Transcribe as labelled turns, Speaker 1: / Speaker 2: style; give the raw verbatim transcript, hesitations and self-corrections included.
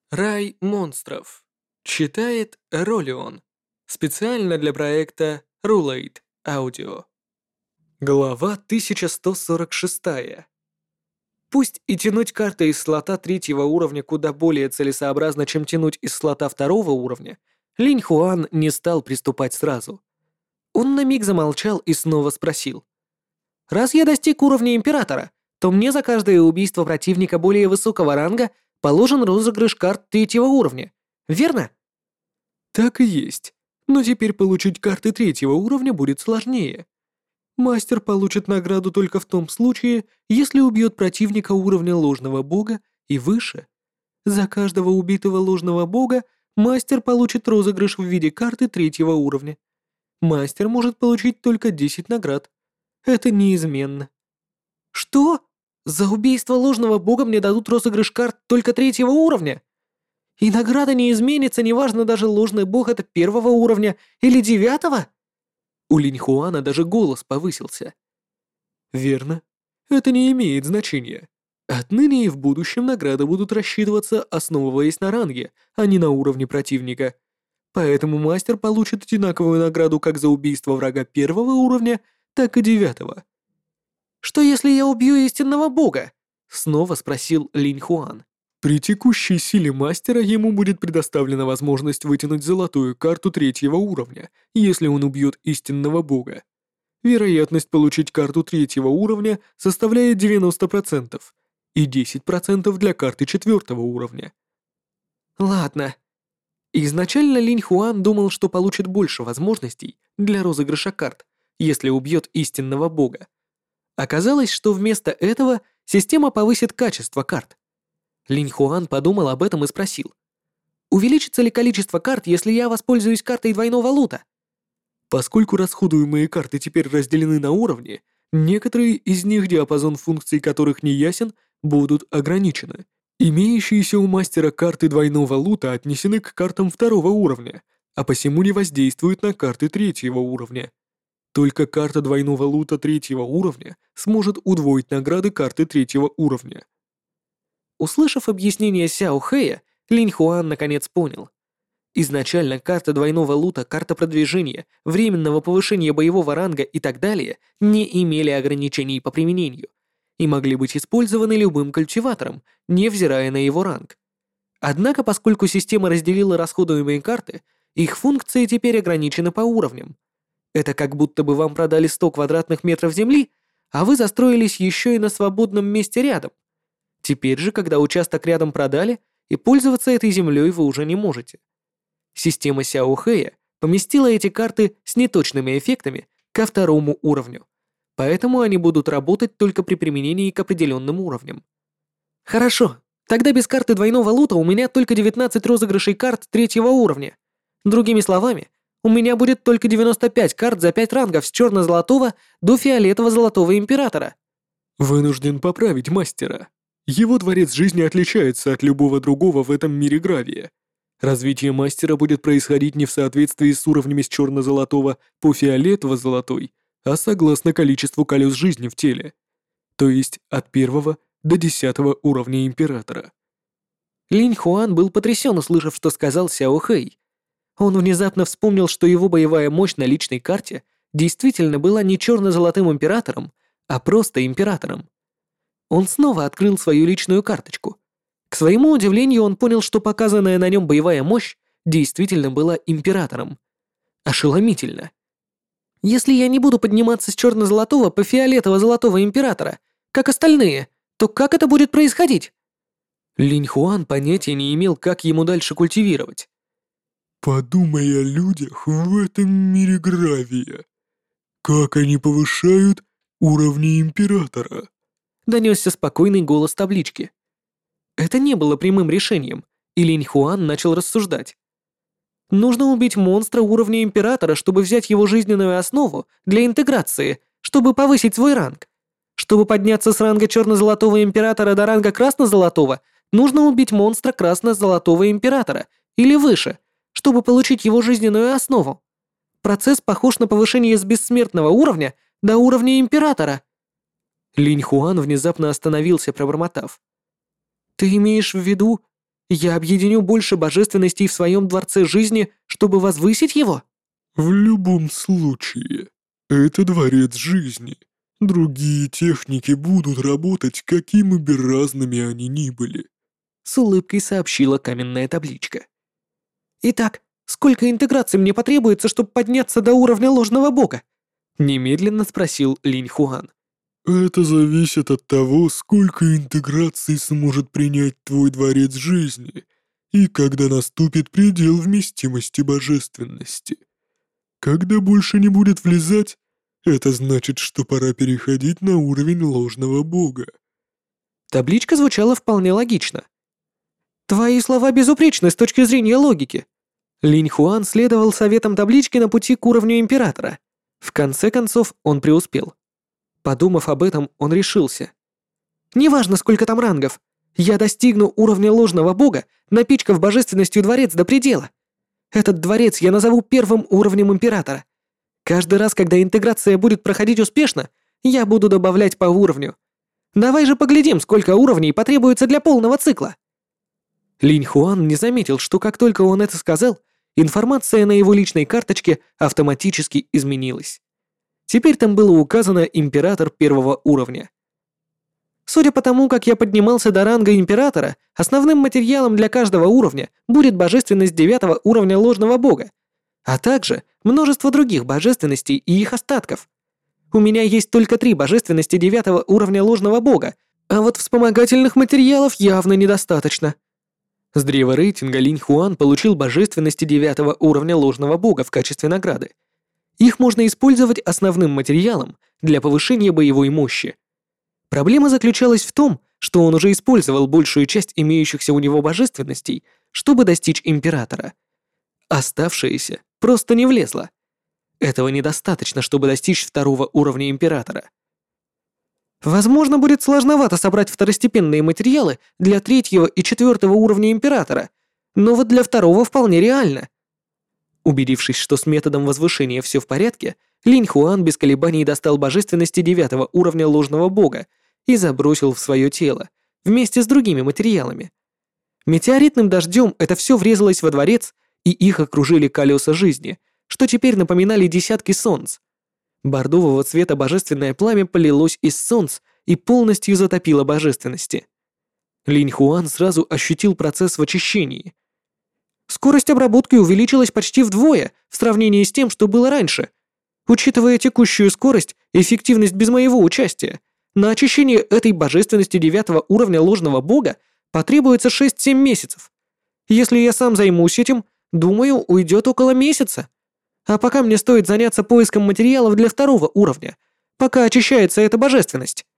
Speaker 1: Рай монстров. Читает Ролион. Специально для проекта Rulate Audio. Глава тысяча сто сорок шесть. Пусть и тянуть карты из слота третьего уровня куда более целесообразно, чем тянуть из слота второго уровня, Линь Хуан не стал приступать сразу. Он на миг замолчал и снова спросил. «Раз я достиг уровня Императора, то мне за каждое убийство противника более высокого ранга положен розыгрыш карт третьего уровня, верно?» «Так и есть. Но теперь получить карты третьего уровня будет сложнее. Мастер получит награду только в том случае, если убьет противника уровня ложного бога и выше. За каждого убитого ложного бога мастер получит розыгрыш в виде карты третьего уровня. Мастер может получить только десять наград. Это неизменно». «Что? За убийство ложного бога мне дадут розыгрыш карт только третьего уровня? И награда не изменится, неважно, даже ложный бог это первого уровня или девятого?» У Линьхуана даже голос повысился. «Верно. Это не имеет значения. Отныне и в будущем награды будут рассчитываться, основываясь на ранге, а не на уровне противника. Поэтому мастер получит одинаковую награду как за убийство врага первого уровня, так и девятого». «Что если я убью истинного бога?» — снова спросил Линь Хуан. «При текущей силе мастера ему будет предоставлена возможность вытянуть золотую карту третьего уровня, если он убьет истинного бога. Вероятность получить карту третьего уровня составляет девяносто процентов и десять процентов для карты четвертого уровня». «Ладно». Изначально Линь Хуан думал, что получит больше возможностей для розыгрыша карт, если убьет истинного бога. Оказалось, что вместо этого система повысит качество карт. Линь Хуан подумал об этом и спросил. «Увеличится ли количество карт, если я воспользуюсь картой двойного лута?» Поскольку расходуемые карты теперь разделены на уровни, некоторые из них, диапазон функций которых не ясен, будут ограничены. Имеющиеся у мастера карты двойного лута отнесены к картам второго уровня, а посему не воздействуют на карты третьего уровня. Только карта двойного лута третьего уровня сможет удвоить награды карты третьего уровня. Услышав объяснение Сяо Хэя, Линь Хуан наконец понял. Изначально карта двойного лута, карта продвижения, временного повышения боевого ранга и так далее не имели ограничений по применению и могли быть использованы любым культиватором, невзирая на его ранг. Однако, поскольку система разделила расходуемые карты, их функции теперь ограничены по уровням. Это как будто бы вам продали сто квадратных метров земли, а вы застроились еще и на свободном месте рядом. Теперь же, когда участок рядом продали, и пользоваться этой землей вы уже не можете. Система Сяо Хэя поместила эти карты с неточными эффектами ко второму уровню, поэтому они будут работать только при применении к определенным уровням. Хорошо, тогда без карты двойного лута у меня только девятнадцать розыгрышей карт третьего уровня. Другими словами, у меня будет только девяносто пять карт за пять рангов с черно-золотого до фиолетово-золотого императора. Вынужден поправить мастера. Его дворец жизни отличается от любого другого в этом мире гравия. Развитие мастера будет происходить не в соответствии с уровнями с черно-золотого по фиолетово-золотой, а согласно количеству колес жизни в теле. То есть от первого до десятого уровня императора. Линь Хуан был потрясен, услышав, что сказал Сяо Хэй. Он внезапно вспомнил, что его боевая мощь на личной карте действительно была не черно-золотым императором, а просто императором. Он снова открыл свою личную карточку. К своему удивлению, он понял, что показанная на нем боевая мощь действительно была императором. Ошеломительно. Если я не буду подниматься с черно-золотого по фиолетово-золотого императора, как остальные, то как это будет происходить? Линь Хуан понятия не имел, как ему дальше культивировать.
Speaker 2: Подумай о людях в этом мире гравия. Как они повышают уровни императора?
Speaker 1: Донесся спокойный голос таблички. Это не было прямым решением, и Линь Хуан начал рассуждать. Нужно убить монстра уровня императора, чтобы взять его жизненную основу для интеграции, чтобы повысить свой ранг. Чтобы подняться с ранга черно-золотого императора до ранга красно-золотого, нужно убить монстра красно-золотого императора или выше, чтобы получить его жизненную основу. Процесс похож на повышение с бессмертного уровня до уровня императора. Линь Хуан внезапно остановился, пробормотав. «Ты имеешь в виду Я объединю больше божественностей в своем дворце жизни, чтобы возвысить его?
Speaker 2: В любом случае, это дворец жизни. Другие техники будут работать, какими бы разными они ни были.
Speaker 1: С улыбкой сообщила каменная табличка. Итак, сколько интеграций мне потребуется, чтобы подняться до уровня ложного бога? Немедленно спросил Линь Хуан.
Speaker 2: Это зависит от того, сколько интеграций сможет принять твой дворец жизни и когда наступит предел вместимости божественности. Когда больше не будет влезать, это значит, что пора переходить на уровень ложного бога.
Speaker 1: Табличка звучала вполне логично. Твои слова безупречны с точки зрения логики. Линь Хуан следовал советам таблички на пути к уровню императора. В конце концов, он преуспел. Подумав об этом, он решился. Неважно, сколько там рангов, я достигну уровня ложного бога, напичкав божественностью дворец до предела. Этот дворец я назову первым уровнем императора. Каждый раз, когда интеграция будет проходить успешно, я буду добавлять по уровню. Давай же поглядим, сколько уровней потребуется для полного цикла. Линь Хуан не заметил, что как только он это сказал, информация на его личной карточке автоматически изменилась. Теперь там было указано «Император первого уровня». Судя по тому, как я поднимался до ранга Императора, основным материалом для каждого уровня будет божественность девятого уровня ложного бога, а также множество других божественностей и их остатков. У меня есть только три божественности девятого уровня ложного бога, а вот вспомогательных материалов явно недостаточно. С древа рейтинга Линь Хуан получил божественности девятого уровня ложного бога в качестве награды. Их можно использовать основным материалом для повышения боевой мощи. Проблема заключалась в том, что он уже использовал большую часть имеющихся у него божественностей, чтобы достичь Императора. Оставшееся просто не влезло. Этого недостаточно, чтобы достичь второго уровня Императора. Возможно, будет сложновато собрать второстепенные материалы для третьего и четвертого уровня Императора, но вот для второго вполне реально. Убедившись, что с методом возвышения все в порядке, Линь Хуан без колебаний достал божественности девятого уровня ложного бога и забросил в свое тело, вместе с другими материалами. Метеоритным дождем это все врезалось во дворец, и их окружили колеса жизни, что теперь напоминали десятки солнц. Бордового цвета божественное пламя полилось из солнц и полностью затопило божественности. Линь Хуан сразу ощутил процесс в очищении. Скорость обработки увеличилась почти вдвое в сравнении с тем, что было раньше. Учитывая текущую скорость и эффективность без моего участия, на очищение этой божественности девятого уровня ложного бога потребуется шесть-семь месяцев. Если я сам займусь этим, думаю, уйдет около месяца. А пока мне стоит заняться поиском материалов для второго уровня, пока очищается эта божественность.